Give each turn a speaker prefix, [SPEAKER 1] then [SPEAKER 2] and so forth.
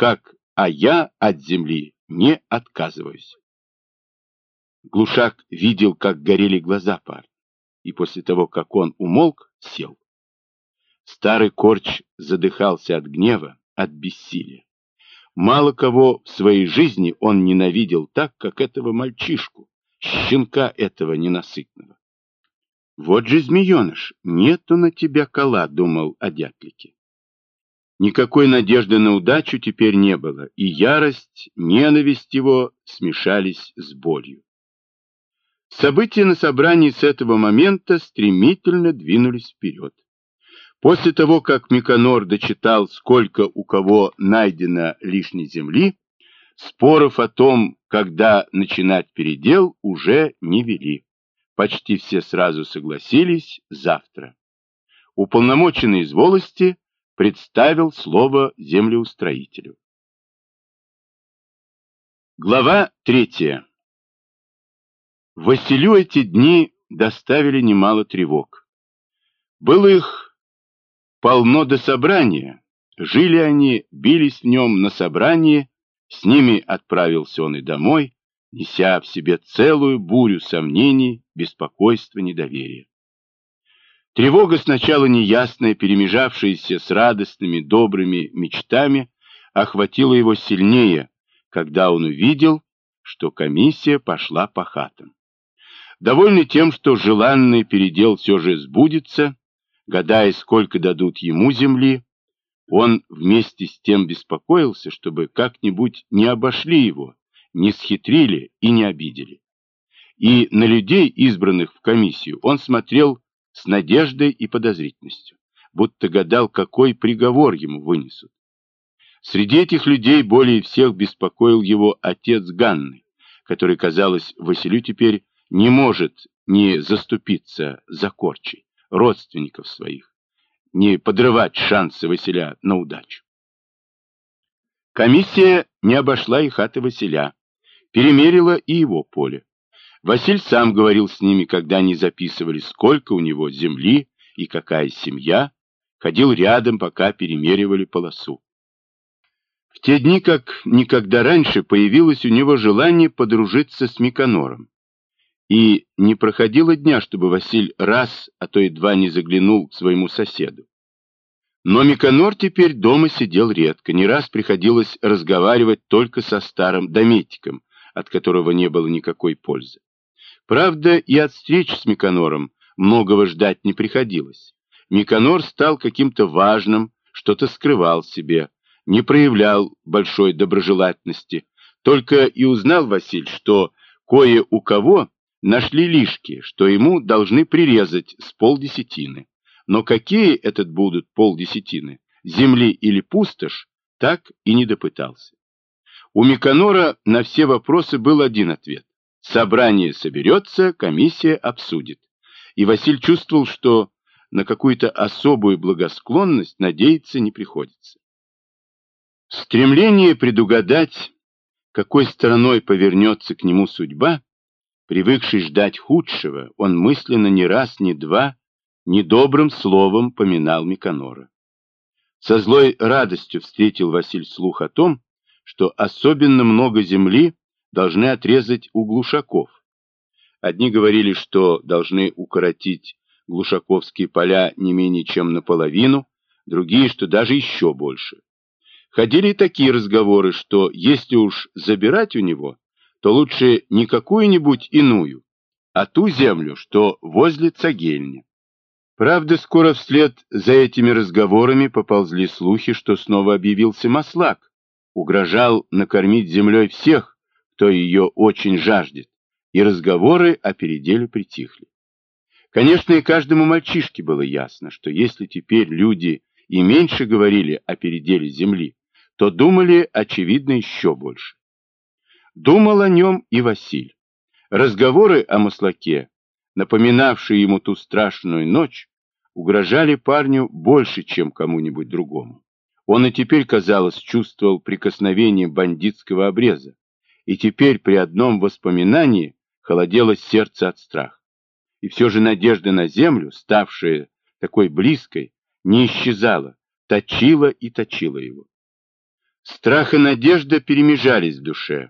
[SPEAKER 1] а я от земли не отказываюсь. Глушак видел, как горели глаза парня, и после того, как он умолк, сел. Старый корч задыхался от гнева, от бессилия. Мало кого в своей жизни он ненавидел так, как этого мальчишку, щенка этого ненасытного. Вот же змееныш, нету на тебя кола, думал о дятлике. Никакой надежды на удачу теперь не было, и ярость, ненависть его смешались с болью. События на собрании с этого момента стремительно двинулись вперед. После того, как Миконор дочитал, сколько у кого найдено лишней земли, споров о том, когда начинать передел, уже не вели. Почти все сразу согласились завтра. Уполномоченный из волости представил слово землеустроителю. Глава 3. Василю эти дни доставили немало тревог. Было их полно до собрания. Жили они, бились в нем на собрании, с ними отправился он и домой, неся в себе целую бурю сомнений, беспокойства, недоверия. Тревога, сначала неясная, перемежавшаяся с радостными, добрыми мечтами, охватила его сильнее, когда он увидел, что комиссия пошла по хатам. Довольный тем, что желанный передел все же сбудется, гадая, сколько дадут ему земли, он вместе с тем беспокоился, чтобы как-нибудь не обошли его, не схитрили и не обидели. И на людей, избранных в комиссию, он смотрел с надеждой и подозрительностью, будто гадал, какой приговор ему вынесут. Среди этих людей более всех беспокоил его отец Ганны, который, казалось, Василю теперь не может не заступиться за Корчей, родственников своих, не подрывать шансы Василя на удачу. Комиссия не обошла и хаты Василя, перемерила и его поле. Василь сам говорил с ними, когда они записывали, сколько у него земли и какая семья, ходил рядом, пока перемеривали полосу. В те дни, как никогда раньше, появилось у него желание подружиться с Миконором. И не проходило дня, чтобы Василь раз, а то и два не заглянул к своему соседу. Но Миконор теперь дома сидел редко, не раз приходилось разговаривать только со старым дометиком, от которого не было никакой пользы. Правда, и от встреч с Миконором многого ждать не приходилось. Миконор стал каким-то важным, что-то скрывал в себе, не проявлял большой доброжелательности. Только и узнал Василь, что кое у кого нашли лишки, что ему должны прирезать с полдесятины. Но какие это будут полдесятины, земли или пустошь, так и не допытался. У Миконора на все вопросы был один ответ. Собрание соберется, комиссия обсудит. И Василь чувствовал, что на какую-то особую благосклонность надеяться не приходится. Стремление предугадать, какой стороной повернется к нему судьба, привыкший ждать худшего, он мысленно ни раз, ни два, недобрым словом поминал Миконора. Со злой радостью встретил Василь слух о том, что особенно много земли должны отрезать у глушаков. Одни говорили, что должны укоротить глушаковские поля не менее чем наполовину, другие, что даже еще больше. Ходили и такие разговоры, что если уж забирать у него, то лучше не какую-нибудь иную, а ту землю, что возле цагельни. Правда, скоро вслед за этими разговорами поползли слухи, что снова объявился Маслак, угрожал накормить землей всех, кто ее очень жаждет, и разговоры о переделе притихли. Конечно, и каждому мальчишке было ясно, что если теперь люди и меньше говорили о переделе земли, то думали, очевидно, еще больше. Думал о нем и Василь. Разговоры о Маслаке, напоминавшие ему ту страшную ночь, угрожали парню больше, чем кому-нибудь другому. Он и теперь, казалось, чувствовал прикосновение бандитского обреза, и теперь при одном воспоминании холодело сердце от страха. И все же надежда на землю, ставшая такой близкой, не исчезала, точила и точила его. Страх и надежда перемежались в душе.